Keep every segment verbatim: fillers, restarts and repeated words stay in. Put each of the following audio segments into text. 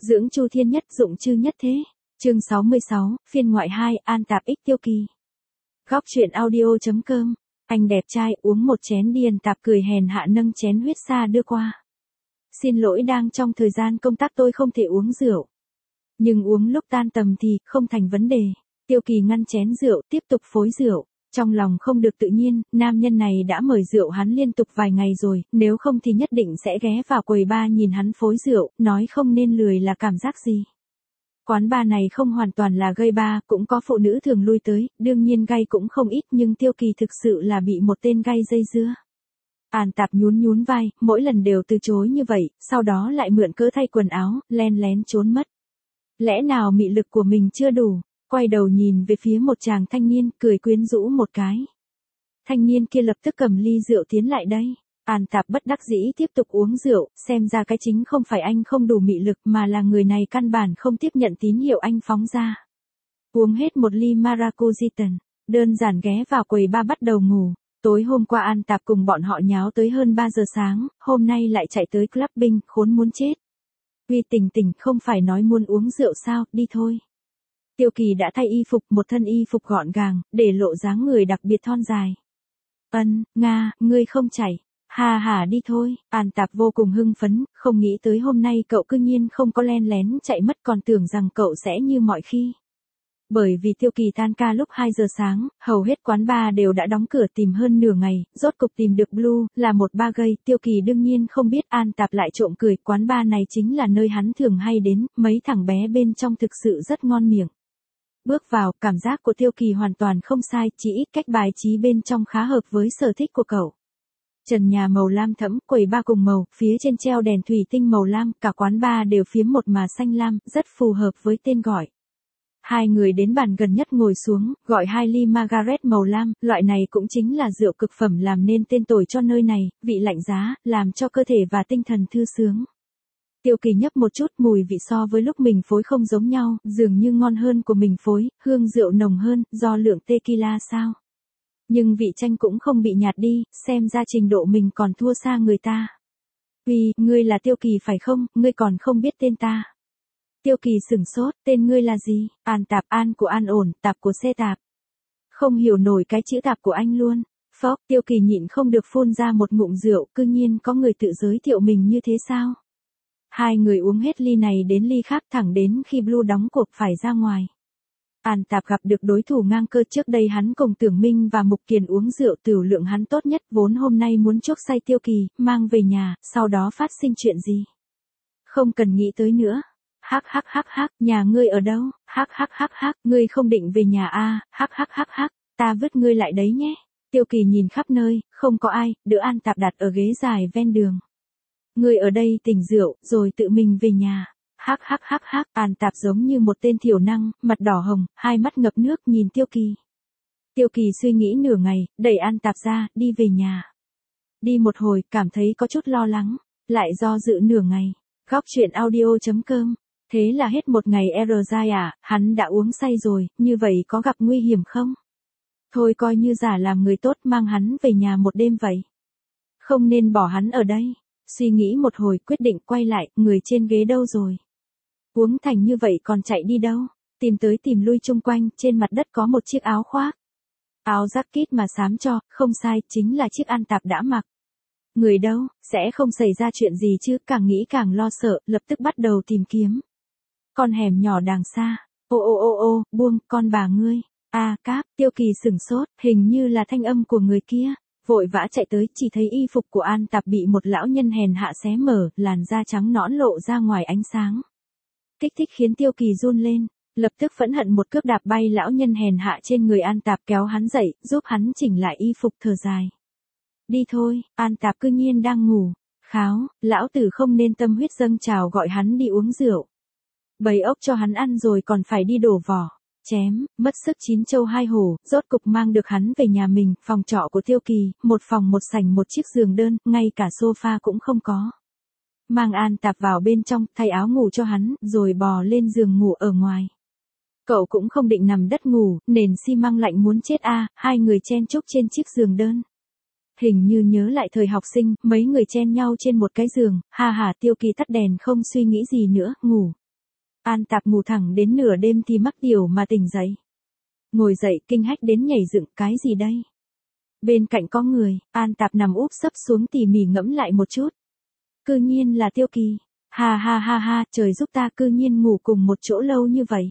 Dưỡng Chu Thiên Nhất dụng chư nhất thế. Chương sáu mươi sáu, phiên ngoại hai, An Tạp ích Tiêu Kỳ. Góc truyện audio.com. Anh đẹp trai, uống một chén đi. An Tạp cười hèn hạ nâng chén huyết sa đưa qua. Xin lỗi, đang trong thời gian công tác tôi không thể uống rượu. Nhưng uống lúc tan tầm thì không thành vấn đề. Tiêu Kỳ ngăn chén rượu, tiếp tục phối rượu. Trong lòng không được tự nhiên, nam nhân này đã mời rượu hắn liên tục vài ngày rồi, nếu không thì nhất định sẽ ghé vào quầy bar nhìn hắn phối rượu, nói không nên lười là cảm giác gì. Quán bar này không hoàn toàn là gay bar, cũng có phụ nữ thường lui tới, đương nhiên gay cũng không ít, nhưng Tiêu Kỳ thực sự là bị một tên gay dây dưa. An Tạp nhún nhún vai, mỗi lần đều từ chối như vậy, sau đó lại mượn cớ thay quần áo, len lén trốn mất. Lẽ nào mị lực của mình chưa đủ? Quay đầu nhìn về phía một chàng thanh niên, cười quyến rũ một cái. Thanh niên kia lập tức cầm ly rượu tiến lại đây. An Tạp bất đắc dĩ tiếp tục uống rượu, xem ra cái chính không phải anh không đủ mị lực mà là người này căn bản không tiếp nhận tín hiệu anh phóng ra. Uống hết một ly Maracujitan, đơn giản ghé vào quầy bar bắt đầu ngủ. Tối hôm qua An Tạp cùng bọn họ nháo tới hơn ba giờ sáng, hôm nay lại chạy tới clubbing, khốn muốn chết. Uy Tình Tình, không phải nói muốn uống rượu sao, đi thôi. Tiêu Kỳ đã thay y phục, một thân y phục gọn gàng, để lộ dáng người đặc biệt thon dài. Ân, Nga, ngươi không chảy. Hà hà đi thôi. An Tạp vô cùng hưng phấn, không nghĩ tới hôm nay cậu cư nhiên không có len lén chạy mất, còn tưởng rằng cậu sẽ như mọi khi. Bởi vì Tiêu Kỳ tan ca lúc hai giờ sáng, hầu hết quán bar đều đã đóng cửa, tìm hơn nửa ngày, rốt cục tìm được Blue, là một bar gay. Tiêu Kỳ đương nhiên không biết, An Tạp lại trộm cười, quán bar này chính là nơi hắn thường hay đến, mấy thằng bé bên trong thực sự rất ngon miệng. Bước vào, cảm giác của Tiêu Kỳ hoàn toàn không sai, chỉ ít cách bài trí bên trong khá hợp với sở thích của cậu. Trần nhà màu lam thẫm, quầy bar cùng màu, phía trên treo đèn thủy tinh màu lam, cả quán bar đều phiếm một mà xanh lam, rất phù hợp với tên gọi. Hai người đến bàn gần nhất ngồi xuống, gọi hai ly Margaret màu lam, loại này cũng chính là rượu cực phẩm làm nên tên tuổi cho nơi này, vị lạnh giá, làm cho cơ thể và tinh thần thư sướng. Tiêu Kỳ nhấp một chút, mùi vị so với lúc mình phối không giống nhau, dường như ngon hơn của mình phối, hương rượu nồng hơn, do lượng tequila sao. Nhưng vị chanh cũng không bị nhạt đi, xem ra trình độ mình còn thua xa người ta. Uy, ngươi là Tiêu Kỳ phải không, ngươi còn không biết tên ta. Tiêu Kỳ sửng sốt, tên ngươi là gì? An Tạp, An của an ổn, Tạp của xe tạp. Không hiểu nổi cái chữ tạp của anh luôn. Phốc, Tiêu Kỳ nhịn không được phun ra một ngụm rượu, cư nhiên có người tự giới thiệu mình như thế sao? Hai người uống hết ly này đến ly khác, thẳng đến khi Blue đóng cuộc phải ra ngoài. An Tạp gặp được đối thủ ngang cơ, trước đây hắn cùng Tưởng Minh và Mục Kiền uống rượu, tửu lượng hắn tốt nhất, vốn hôm nay muốn chuốc say Tiêu Kỳ, mang về nhà, sau đó phát sinh chuyện gì. Không cần nghĩ tới nữa. Hắc hắc hắc hắc, nhà ngươi ở đâu? Hắc hắc hắc hắc, ngươi không định về nhà à? Hắc hắc hắc hắc, ta vứt ngươi lại đấy nhé. Tiêu Kỳ nhìn khắp nơi, không có ai, đỡ An Tạp đặt ở ghế dài ven đường. Ngươi ở đây tỉnh rượu, rồi tự mình về nhà. Hắc hắc hắc hắc, An Tạp giống như một tên thiểu năng, mặt đỏ hồng, hai mắt ngập nước nhìn Tiêu Kỳ. Tiêu Kỳ suy nghĩ nửa ngày, đẩy An Tạp ra, đi về nhà. Đi một hồi, cảm thấy có chút lo lắng, lại do dự nửa ngày. Góc truyện audio.com. Thế là hết một ngày R dài à, hắn đã uống say rồi, như vậy có gặp nguy hiểm không? Thôi coi như giả làm người tốt, mang hắn về nhà một đêm vậy. Không nên bỏ hắn ở đây. Suy nghĩ một hồi, quyết định quay lại, người trên ghế đâu rồi? Uống thành như vậy còn chạy đi đâu? Tìm tới tìm lui chung quanh, trên mặt đất có một chiếc áo khoác. Áo jacket mà xám cho, không sai, chính là chiếc An Tạp đã mặc. Người đâu, sẽ không xảy ra chuyện gì chứ, càng nghĩ càng lo sợ, lập tức bắt đầu tìm kiếm. Con hẻm nhỏ đằng xa, ô ô ô ô, buông, con bà ngươi. A à, Cáp, Tiêu Kỳ sửng sốt, hình như là thanh âm của người kia. Vội vã chạy tới, chỉ thấy y phục của An Tạp bị một lão nhân hèn hạ xé mở, làn da trắng nõn lộ ra ngoài ánh sáng. Kích thích khiến Tiêu Kỳ run lên, lập tức phẫn hận một cước đạp bay lão nhân hèn hạ trên người An Tạp, kéo hắn dậy, giúp hắn chỉnh lại y phục, thở dài. Đi thôi, An Tạp cư nhiên đang ngủ. Kháo, lão tử không nên tâm huyết dâng trào gọi hắn đi uống rượu. Bầy ốc cho hắn ăn rồi còn phải đi đổ vỏ. Chém, mất sức chín châu hai hổ, rốt cục mang được hắn về nhà mình, phòng trọ của Tiêu Kỳ, một phòng một sảnh một chiếc giường đơn, ngay cả sofa cũng không có. Mang An Tạp vào bên trong, thay áo ngủ cho hắn, rồi bò lên giường ngủ ở ngoài. Cậu cũng không định nằm đất ngủ, nền xi măng lạnh muốn chết a, hai người chen chúc trên chiếc giường đơn. Hình như nhớ lại thời học sinh, mấy người chen nhau trên một cái giường, ha ha. Tiêu Kỳ tắt đèn không suy nghĩ gì nữa, ngủ. An Tạp ngủ thẳng đến nửa đêm thì mắc tiểu mà tỉnh dậy. Ngồi dậy kinh hách đến nhảy dựng, cái gì đây? Bên cạnh có người, An Tạp nằm úp sấp xuống tỉ mỉ ngẫm lại một chút. Cư nhiên là Tiêu Kỳ. Ha ha ha ha, trời giúp ta cư nhiên ngủ cùng một chỗ lâu như vậy.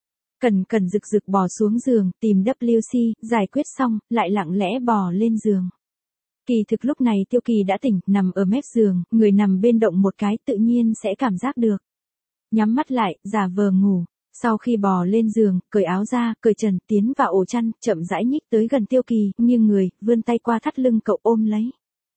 Cẩn cẩn rực rực bò xuống giường, tìm W C, giải quyết xong, lại lặng lẽ bò lên giường. Kỳ thực lúc này Tiêu Kỳ đã tỉnh, nằm ở mép giường, người nằm bên động một cái tự nhiên sẽ cảm giác được. Nhắm mắt lại, giả vờ ngủ. Sau khi bò lên giường, cởi áo ra, cởi trần, tiến vào ổ chăn, chậm rãi nhích tới gần Tiêu Kỳ, nghiêng người, vươn tay qua thắt lưng cậu ôm lấy.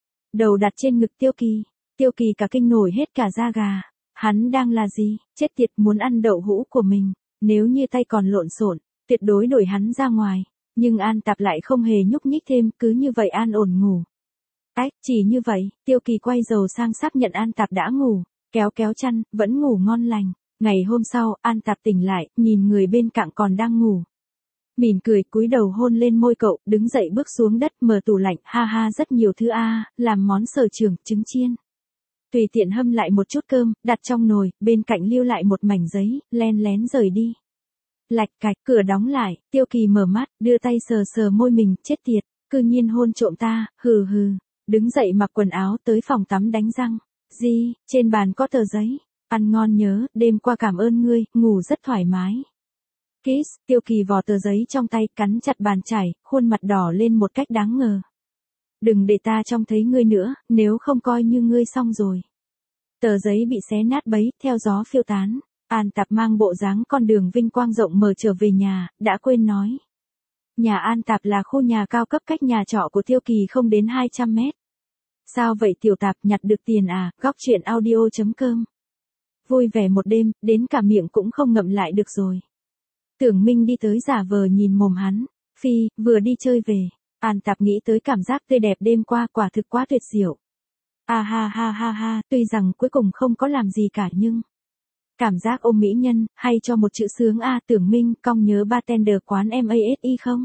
Đầu đặt trên ngực Tiêu Kỳ. Tiêu Kỳ cả kinh nổi hết cả da gà. Hắn đang là gì? Chết tiệt, muốn ăn đậu hũ của mình. Nếu như tay còn lộn xộn, tuyệt đối đuổi hắn ra ngoài. Nhưng An Tạp lại không hề nhúc nhích thêm, cứ như vậy an ổn ngủ. Ách, chỉ như vậy, Tiêu Kỳ quay đầu sang xác nhận An Tạp đã ngủ, kéo kéo chăn, vẫn ngủ ngon lành. Ngày hôm sau, An Tạp tỉnh lại, nhìn người bên cạnh còn đang ngủ. Mỉm cười cúi đầu hôn lên môi cậu, đứng dậy bước xuống đất mở tủ lạnh, ha ha rất nhiều thứ a, làm món sở trường, trứng chiên. Tùy tiện hâm lại một chút cơm, đặt trong nồi, bên cạnh lưu lại một mảnh giấy, len lén rời đi. Lạch cạch, cửa đóng lại, Tiêu Kỳ mở mắt, đưa tay sờ sờ môi mình, chết tiệt, cư nhiên hôn trộm ta, hừ hừ. Đứng dậy mặc quần áo tới phòng tắm đánh răng. Gì, trên bàn có tờ giấy. Ăn ngon nhớ, đêm qua cảm ơn ngươi, ngủ rất thoải mái. Kiss, Tiêu Kỳ vò tờ giấy trong tay, cắn chặt bàn chải, khuôn mặt đỏ lên một cách đáng ngờ. Đừng để ta trông thấy ngươi nữa, nếu không coi như ngươi xong rồi. Tờ giấy bị xé nát bấy, theo gió phiêu tán. An Tạp mang bộ dáng con đường vinh quang rộng mở trở về nhà, đã quên nói. Nhà An Tạp là khu nhà cao cấp cách nhà trọ của Tiêu Kỳ không đến hai trăm mét. Sao vậy Tiểu Tạp, nhặt được tiền à? Góc truyện audio chấm com. Vui vẻ một đêm, đến cả miệng cũng không ngậm lại được rồi. Tưởng Minh đi tới giả vờ nhìn mồm hắn. Phi, vừa đi chơi về. An Tạp nghĩ tới cảm giác tươi đẹp đêm qua, quả thực quá tuyệt diệu. À ha ha ha ha, tuy rằng cuối cùng không có làm gì cả nhưng... Cảm giác ôm mỹ nhân, hay cho một chữ sướng a. Tưởng Minh, cong nhớ bartender quán em a ét i không?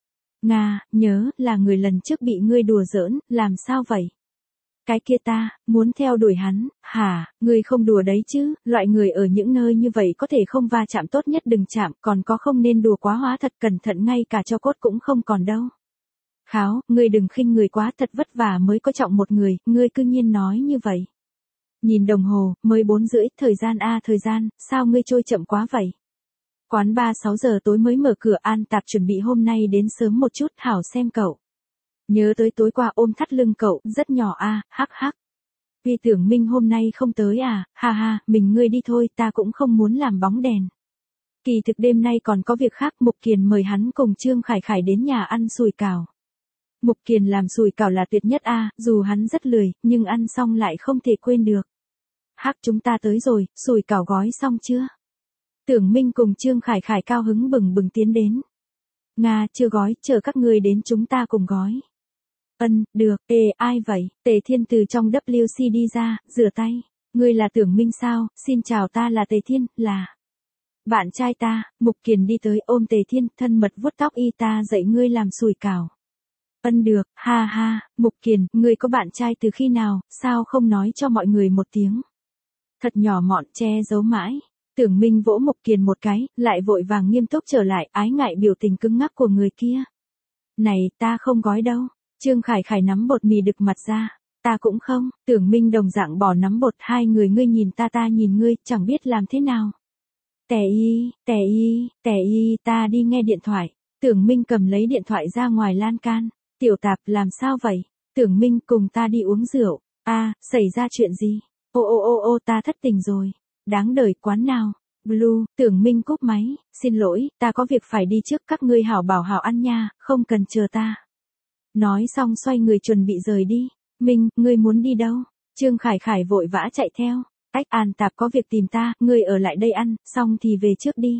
Nga, nhớ, là người lần trước bị ngươi đùa giỡn, làm sao vậy? Cái kia ta, muốn theo đuổi hắn, hả, ngươi không đùa đấy chứ, loại người ở những nơi như vậy có thể không va chạm tốt nhất đừng chạm, còn có không nên đùa quá hóa thật cẩn thận ngay cả cho cốt cũng không còn đâu. Kháo, ngươi đừng khinh người quá, thật vất vả mới có trọng một người, ngươi cư nhiên nói như vậy. Nhìn đồng hồ, mới bốn rưỡi, thời gian a thời gian, sao ngươi trôi chậm quá vậy? Quán ba sáu giờ tối mới mở cửa. An Tạp chuẩn bị hôm nay đến sớm một chút, hảo xem cậu. Nhớ tới tối qua ôm thắt lưng cậu, rất nhỏ a, hắc hắc. Vì Tưởng Minh hôm nay không tới à, ha ha, mình ngươi đi thôi, ta cũng không muốn làm bóng đèn. Kỳ thực đêm nay còn có việc khác, Mục Kiền mời hắn cùng Trương Khải Khải đến nhà ăn sùi cảo. Mục Kiền làm sùi cảo là tuyệt nhất a, dù hắn rất lười, nhưng ăn xong lại không thể quên được. Hắc, chúng ta tới rồi, sùi cảo gói xong chưa? Tưởng Minh cùng Trương Khải Khải cao hứng bừng bừng tiến đến. Nga, chưa gói, chờ các ngươi đến chúng ta cùng gói. Ân, được, ê, ai vậy? Tề Thiên từ trong W C đi ra, rửa tay. Ngươi là Tưởng Minh sao? Xin chào, ta là Tề Thiên, là bạn trai ta. Mục Kiền đi tới ôm Tề Thiên, thân mật vuốt tóc y, ta dạy ngươi làm sùi cảo. Ân được, ha ha, Mục Kiền, ngươi có bạn trai từ khi nào, sao không nói cho mọi người một tiếng? Thật nhỏ mọn, che giấu mãi. Tưởng Minh vỗ Mục Kiền một cái, lại vội vàng nghiêm túc trở lại, ái ngại biểu tình cứng ngắc của người kia. Này, ta không gói đâu. Trương Khải Khải nắm bột mì đực mặt ra. Ta cũng không. Tưởng Minh đồng dạng bỏ nắm bột, hai người ngươi nhìn ta ta nhìn ngươi, chẳng biết làm thế nào. Tè y, tè y, tè y, ta đi nghe điện thoại. Tưởng Minh cầm lấy điện thoại ra ngoài lan can. Tiểu Tạp, làm sao vậy? Tưởng Minh, cùng ta đi uống rượu. A, xảy ra chuyện gì? Ô ô ô ô, ta thất tình rồi. Đáng đời, quán nào? Blue. Tưởng Minh cúp máy, xin lỗi, ta có việc phải đi trước, các ngươi hảo bảo hảo ăn nha, không cần chờ ta. Nói xong xoay người chuẩn bị rời đi. Minh, ngươi muốn đi đâu? Trương Khải Khải vội vã chạy theo. Ách, An Tạp có việc tìm ta, ngươi ở lại đây ăn, xong thì về trước đi.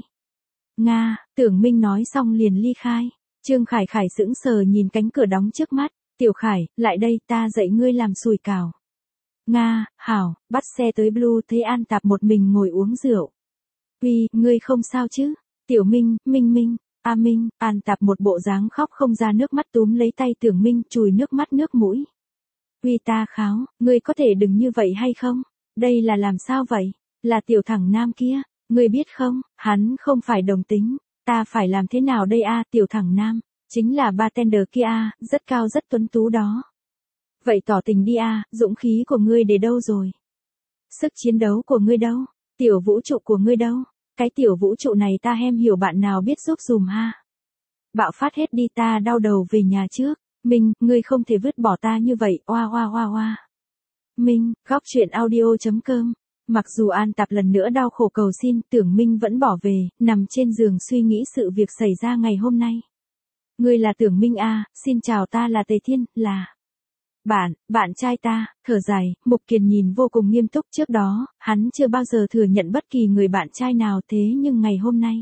Nga, Tưởng Minh nói xong liền ly khai. Trương Khải Khải sững sờ nhìn cánh cửa đóng trước mắt. Tiểu Khải, lại đây, ta dạy ngươi làm sùi cảo. Nga, hảo, bắt xe tới Blue, thấy An Tạp một mình ngồi uống rượu. Uy, ngươi không sao chứ? Tiểu Minh, Minh Minh, A Minh. An Tạp một bộ dáng khóc không ra nước mắt túm lấy tay Tưởng Minh, chùi nước mắt nước mũi. Uy, ta kháo, ngươi có thể đừng như vậy hay không? Đây là làm sao vậy? Là tiểu thẳng nam kia. Ngươi biết không, hắn không phải đồng tính, ta phải làm thế nào đây a, tiểu thẳng nam, chính là bartender kia a, rất cao rất tuấn tú đó. Vậy tỏ tình đi a, dũng khí của ngươi để đâu rồi? Sức chiến đấu của ngươi đâu? Tiểu vũ trụ của ngươi đâu? Cái tiểu vũ trụ này ta hem hiểu bạn nào biết giúp dùm ha. Bạo phát hết đi, ta đau đầu về nhà trước. Minh, ngươi không thể vứt bỏ ta như vậy, oa oa oa oa. Minh, góc chuyện audio chấm com. Mặc dù An Tạp lần nữa đau khổ cầu xin, Tưởng Minh vẫn bỏ về, nằm trên giường suy nghĩ sự việc xảy ra ngày hôm nay. Ngươi là Tưởng Minh à, xin chào, ta là Tề Thiên, là bạn, bạn trai ta. Thở dài, Mục Kiền nhìn vô cùng nghiêm túc. Trước đó, hắn chưa bao giờ thừa nhận bất kỳ người bạn trai nào, thế nhưng ngày hôm nay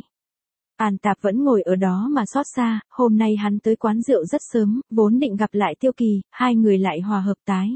An Tạp vẫn ngồi ở đó mà xót xa. Hôm nay hắn tới quán rượu rất sớm, vốn định gặp lại Tiêu Kỳ, hai người lại hòa hợp tái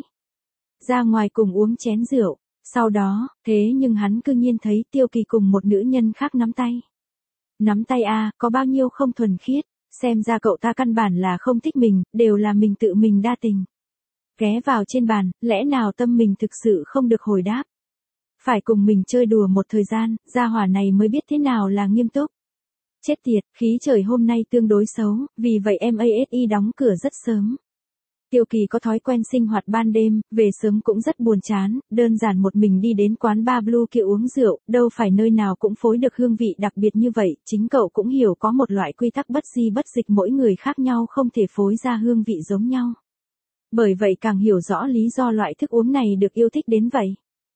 ra ngoài cùng uống chén rượu. Sau đó, thế nhưng hắn cư nhiên thấy Tiêu Kỳ cùng một nữ nhân khác nắm tay. Nắm tay a, có bao nhiêu không thuần khiết, xem ra cậu ta căn bản là không thích mình, đều là mình tự mình đa tình. Ghé vào trên bàn, lẽ nào tâm mình thực sự không được hồi đáp? Phải cùng mình chơi đùa một thời gian, gia hỏa này mới biết thế nào là nghiêm túc. Chết tiệt, khí trời hôm nay tương đối xấu, vì vậy em a ét i đóng cửa rất sớm. Tiêu Kỳ có thói quen sinh hoạt ban đêm, về sớm cũng rất buồn chán, đơn giản một mình đi đến quán bar Blue kia uống rượu, đâu phải nơi nào cũng phối được hương vị đặc biệt như vậy, chính cậu cũng hiểu có một loại quy tắc bất di bất dịch, mỗi người khác nhau không thể phối ra hương vị giống nhau. Bởi vậy càng hiểu rõ lý do loại thức uống này được yêu thích đến vậy.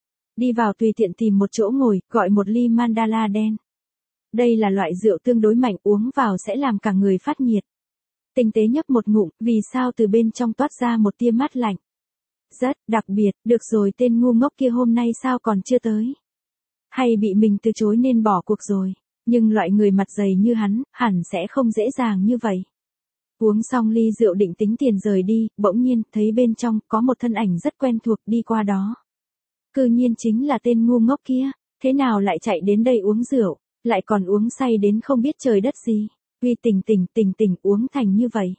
Đi vào tùy tiện tìm một chỗ ngồi, gọi một ly Mandala đen. Đây là loại rượu tương đối mạnh, uống vào sẽ làm cả người phát nhiệt. Tinh tế nhấp một ngụm, vì sao từ bên trong toát ra một tia mát lạnh. Rất đặc biệt, được rồi, tên ngu ngốc kia hôm nay sao còn chưa tới? Hay bị mình từ chối nên bỏ cuộc rồi, nhưng loại người mặt dày như hắn, hẳn sẽ không dễ dàng như vậy. Uống xong ly rượu định tính tiền rời đi, bỗng nhiên, thấy bên trong, có một thân ảnh rất quen thuộc đi qua đó. Cư nhiên chính là tên ngu ngốc kia, thế nào lại chạy đến đây uống rượu, lại còn uống say đến không biết trời đất gì. Uy tình tình tình tình uống thành như vậy.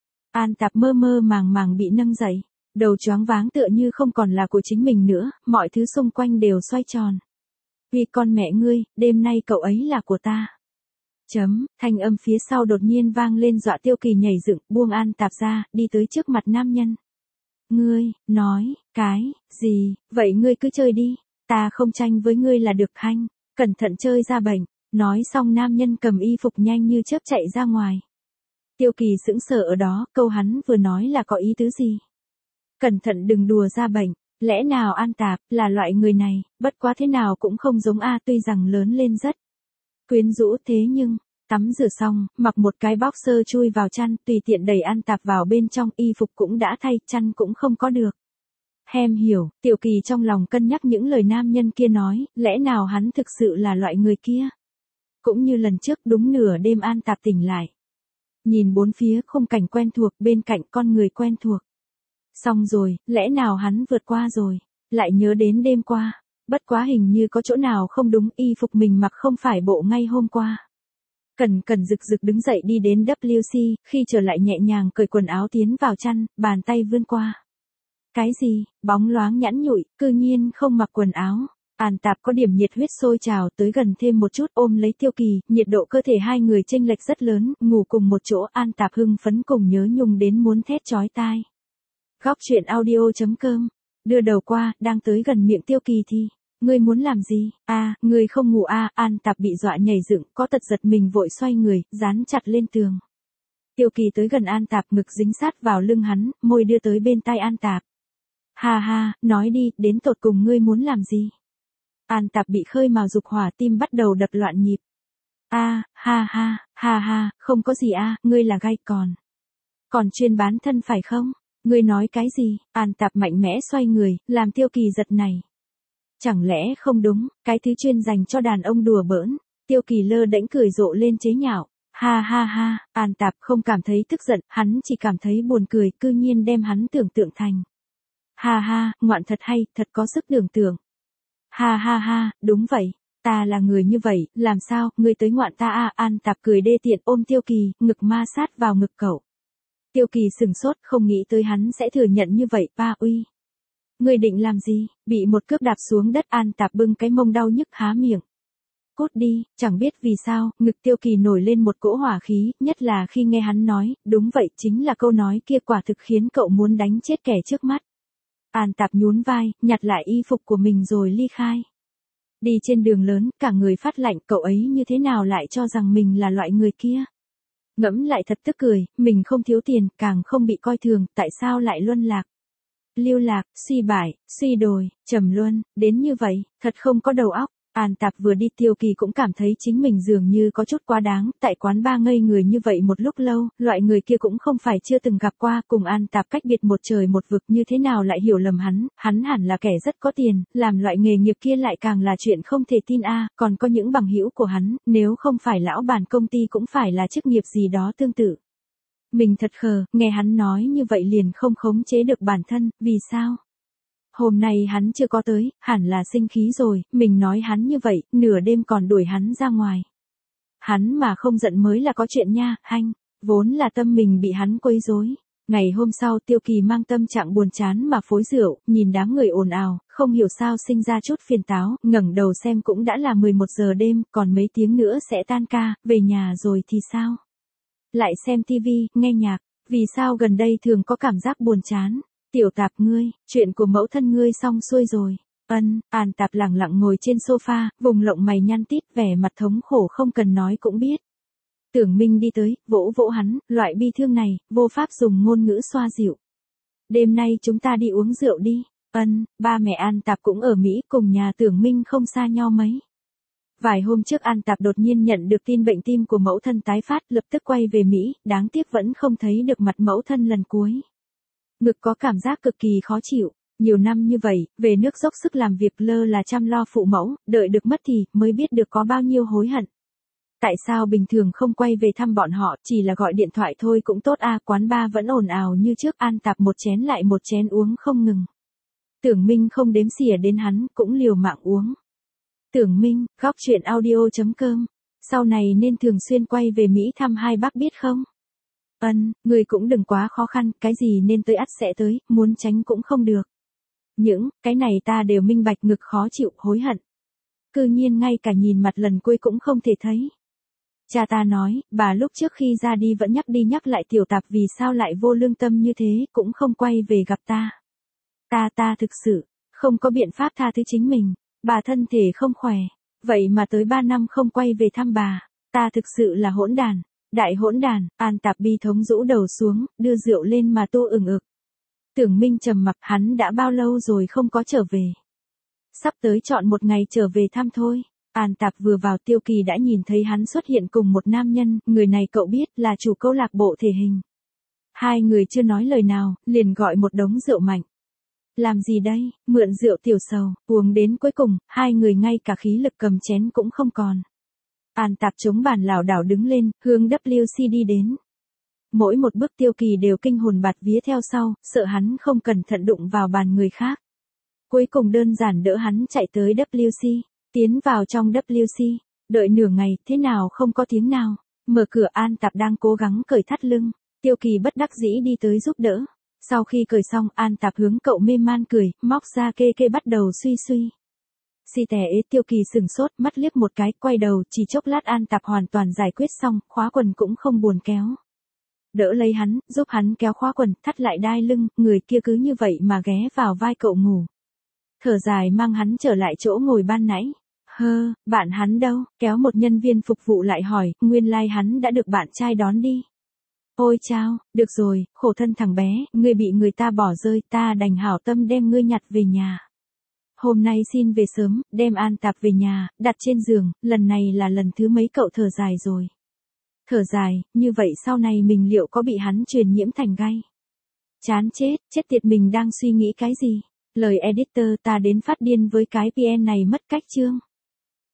An Tạp mơ mơ màng màng bị nâng dậy, đầu choáng váng tựa như không còn là của chính mình nữa, mọi thứ xung quanh đều xoay tròn. Uy con mẹ ngươi, đêm nay cậu ấy là của ta. Chấm, thanh âm phía sau đột nhiên vang lên dọa Tiêu Kỳ nhảy dựng, buông An Tạp ra, đi tới trước mặt nam nhân. Ngươi, nói, cái, gì, vậy ngươi cứ chơi đi, ta không tranh với ngươi là được hanh, cẩn thận chơi ra bệnh. Nói xong nam nhân cầm y phục nhanh như chớp chạy ra ngoài. Tiêu Kỳ sững sờ ở đó, câu hắn vừa nói là có ý tứ gì? Cẩn thận đừng đùa ra bệnh, lẽ nào An Tạp là loại người này, bất quá thế nào cũng không giống A, tuy rằng lớn lên rất quyến rũ, thế nhưng, tắm rửa xong, mặc một cái boxer chui vào chăn, tùy tiện đẩy An Tạp vào bên trong, y phục cũng đã thay, chăn cũng không có được. Hem hiểu, Tiêu Kỳ trong lòng cân nhắc những lời nam nhân kia nói, lẽ nào hắn thực sự là loại người kia? Cũng như lần trước, đúng nửa đêm An Tạp tỉnh lại. Nhìn bốn phía khung cảnh quen thuộc, bên cạnh con người quen thuộc. Xong rồi, lẽ nào hắn vượt qua rồi, lại nhớ đến đêm qua. Bất quá hình như có chỗ nào không đúng, y phục mình mặc không phải bộ ngay hôm qua. Cần cần rực rực đứng dậy đi đến vê kép xê, khi trở lại nhẹ nhàng cởi quần áo tiến vào chăn, bàn tay vươn qua. Cái gì, bóng loáng nhẵn nhụi, cư nhiên không mặc quần áo. An Tạp có điểm nhiệt huyết sôi trào, tới gần thêm một chút ôm lấy Tiêu Kỳ, nhiệt độ cơ thể hai người chênh lệch rất lớn, ngủ cùng một chỗ, An Tạp hưng phấn cùng nhớ nhung đến muốn thét chói tai. Góc chuyện audio chấm com, đưa đầu qua, đang tới gần miệng Tiêu Kỳ thì, ngươi muốn làm gì? A, à, ngươi không ngủ a, à, An Tạp bị dọa nhảy dựng, có tật giật mình vội xoay người, dán chặt lên tường. Tiêu Kỳ tới gần An Tạp, ngực dính sát vào lưng hắn, môi đưa tới bên tai An Tạp. Ha ha, nói đi, đến tột cùng ngươi muốn làm gì? An Tạp bị khơi mào dục hỏa, tim bắt đầu đập loạn nhịp. A, à, ha ha, ha ha, không có gì a, à, ngươi là gai còn. Còn chuyên bán thân phải không? Ngươi nói cái gì? An Tạp mạnh mẽ xoay người, làm Tiêu Kỳ giật này. Chẳng lẽ không đúng, cái thứ chuyên dành cho đàn ông đùa bỡn. Tiêu Kỳ lơ đễnh cười rộ lên chế nhạo. Ha ha ha, An Tạp không cảm thấy tức giận, hắn chỉ cảm thấy buồn cười, cư nhiên đem hắn tưởng tượng thành. Ha ha, ngoạn thật hay, thật có sức tưởng tượng. Ha ha ha, đúng vậy, ta là người như vậy, làm sao, ngươi tới ngoạn ta à? An Tạp cười đê tiện ôm Tiêu Kỳ, ngực ma sát vào ngực cậu. Tiêu Kỳ sừng sốt, không nghĩ tới hắn sẽ thừa nhận như vậy, ba uy. Ngươi định làm gì? Bị một cước đạp xuống đất, An Tạp bưng cái mông đau nhức há miệng. cút đi, chẳng biết vì sao, ngực Tiêu Kỳ nổi lên một cỗ hỏa khí, nhất là khi nghe hắn nói, đúng vậy, chính là câu nói kia quả thực khiến cậu muốn đánh chết kẻ trước mắt. An Tạp nhún vai, nhặt lại y phục của mình rồi ly khai. Đi trên đường lớn, cả người phát lạnh, cậu ấy như thế nào lại cho rằng mình là loại người kia. Ngẫm lại thật tức cười, mình không thiếu tiền, càng không bị coi thường, tại sao lại luân lạc. Lưu lạc, suy bại, suy đồi, trầm luân, đến như vậy, thật không có đầu óc. An Tạp vừa đi Tiêu Kỳ cũng cảm thấy chính mình dường như có chút quá đáng, tại quán ba ngây người như vậy một lúc lâu, loại người kia cũng không phải chưa từng gặp qua, cùng An Tạp cách biệt một trời một vực như thế nào lại hiểu lầm hắn, hắn hẳn là kẻ rất có tiền, làm loại nghề nghiệp kia lại càng là chuyện không thể tin a, còn có những bằng hữu của hắn, nếu không phải lão bản công ty cũng phải là chức nghiệp gì đó tương tự. Mình thật khờ, nghe hắn nói như vậy liền không khống chế được bản thân, vì sao? Hôm nay hắn chưa có tới, hẳn là sinh khí rồi, mình nói hắn như vậy, nửa đêm còn đuổi hắn ra ngoài. Hắn mà không giận mới là có chuyện nha, hanh, vốn là tâm mình bị hắn quấy rối. Ngày hôm sau Tiêu Kỳ mang tâm trạng buồn chán mà phối rượu, nhìn đám người ồn ào, không hiểu sao sinh ra chút phiền táo, ngẩng đầu xem cũng đã là mười một giờ đêm, còn mấy tiếng nữa sẽ tan ca, về nhà rồi thì sao? Lại xem tivi, nghe nhạc, vì sao gần đây thường có cảm giác buồn chán? Tiểu Tạp ngươi, chuyện của mẫu thân ngươi xong xuôi rồi. Ân, An Tạp lẳng lặng ngồi trên sofa, vùng lộng mày nhăn tít, vẻ mặt thống khổ không cần nói cũng biết. Tưởng Minh đi tới, vỗ vỗ hắn, loại bi thương này, vô pháp dùng ngôn ngữ xoa dịu. Đêm nay chúng ta đi uống rượu đi. Ân, ba mẹ An Tạp cũng ở Mỹ, cùng nhà Tưởng Minh không xa nhau mấy. Vài hôm trước An Tạp đột nhiên nhận được tin bệnh tim của mẫu thân tái phát, lập tức quay về Mỹ, đáng tiếc vẫn không thấy được mặt mẫu thân lần cuối. Ngực có cảm giác cực kỳ khó chịu, nhiều năm như vậy, về nước dốc sức làm việc lơ là chăm lo phụ mẫu, đợi được mất thì mới biết được có bao nhiêu hối hận. Tại sao bình thường không quay về thăm bọn họ, chỉ là gọi điện thoại thôi cũng tốt a, quán bar vẫn ồn ào như trước, An Tạp một chén lại một chén uống không ngừng. Tưởng Minh không đếm xỉa đến hắn, cũng liều mạng uống. Tưởng Minh, góc chuyện audio chấm com, sau này nên thường xuyên quay về Mỹ thăm hai bác biết không? Ân, người cũng đừng quá khó khăn, cái gì nên tới ắt sẽ tới, muốn tránh cũng không được. Những, cái này ta đều minh bạch, ngực khó chịu, hối hận. Cư nhiên ngay cả nhìn mặt lần cuối cũng không thể thấy. Cha ta nói, bà lúc trước khi ra đi vẫn nhắc đi nhắc lại Tiểu Tạp vì sao lại vô lương tâm như thế, cũng không quay về gặp ta. Ta ta thực sự, không có biện pháp tha thứ chính mình, bà thân thể không khỏe, vậy mà tới ba năm không quay về thăm bà, ta thực sự là hỗn đàn. Đại hỗn đàn, An Tạp bi thống rũ đầu xuống, đưa rượu lên mà tô ừng ực. Tưởng Minh trầm mặc, hắn đã bao lâu rồi không có trở về. Sắp tới chọn một ngày trở về thăm thôi. An Tạp vừa vào Tiêu Kỳ đã nhìn thấy hắn xuất hiện cùng một nam nhân, người này cậu biết là chủ câu lạc bộ thể hình. Hai người chưa nói lời nào, liền gọi một đống rượu mạnh. Làm gì đây, mượn rượu tiểu sầu, uống đến cuối cùng, hai người ngay cả khí lực cầm chén cũng không còn. An Tạp chống bàn lảo đảo đứng lên, hướng W C đi đến. Mỗi một bước Tiêu Kỳ đều kinh hồn bạt vía theo sau, sợ hắn không cẩn thận đụng vào bàn người khác. Cuối cùng đơn giản đỡ hắn chạy tới W C, tiến vào trong W C, đợi nửa ngày, thế nào không có tiếng nào. Mở cửa, An Tạp đang cố gắng cởi thắt lưng, Tiêu Kỳ bất đắc dĩ đi tới giúp đỡ. Sau khi cởi xong, An Tạp hướng cậu mê man cười, móc ra kê kê bắt đầu suy suy. Xì tè ế, Tiêu Kỳ sừng sốt, mắt liếc một cái, quay đầu, chỉ chốc lát An Tạp hoàn toàn giải quyết xong, khóa quần cũng không buồn kéo. Đỡ lấy hắn, giúp hắn kéo khóa quần, thắt lại đai lưng, người kia cứ như vậy mà ghé vào vai cậu ngủ. Thở dài mang hắn trở lại chỗ ngồi ban nãy. Hơ, bạn hắn đâu? Kéo một nhân viên phục vụ lại hỏi, nguyên lai like hắn đã được bạn trai đón đi. Ôi chao, được rồi, khổ thân thằng bé, ngươi bị người ta bỏ rơi, ta đành hảo tâm đem ngươi nhặt về nhà. Hôm nay xin về sớm, đem An Tạp về nhà, đặt trên giường, lần này là lần thứ mấy cậu thở dài rồi. Thở dài, như vậy sau này mình liệu có bị hắn truyền nhiễm thành gai? Chán chết, chết tiệt, mình đang suy nghĩ cái gì? Lời editor, ta đến phát điên với cái pê en này mất cách chương.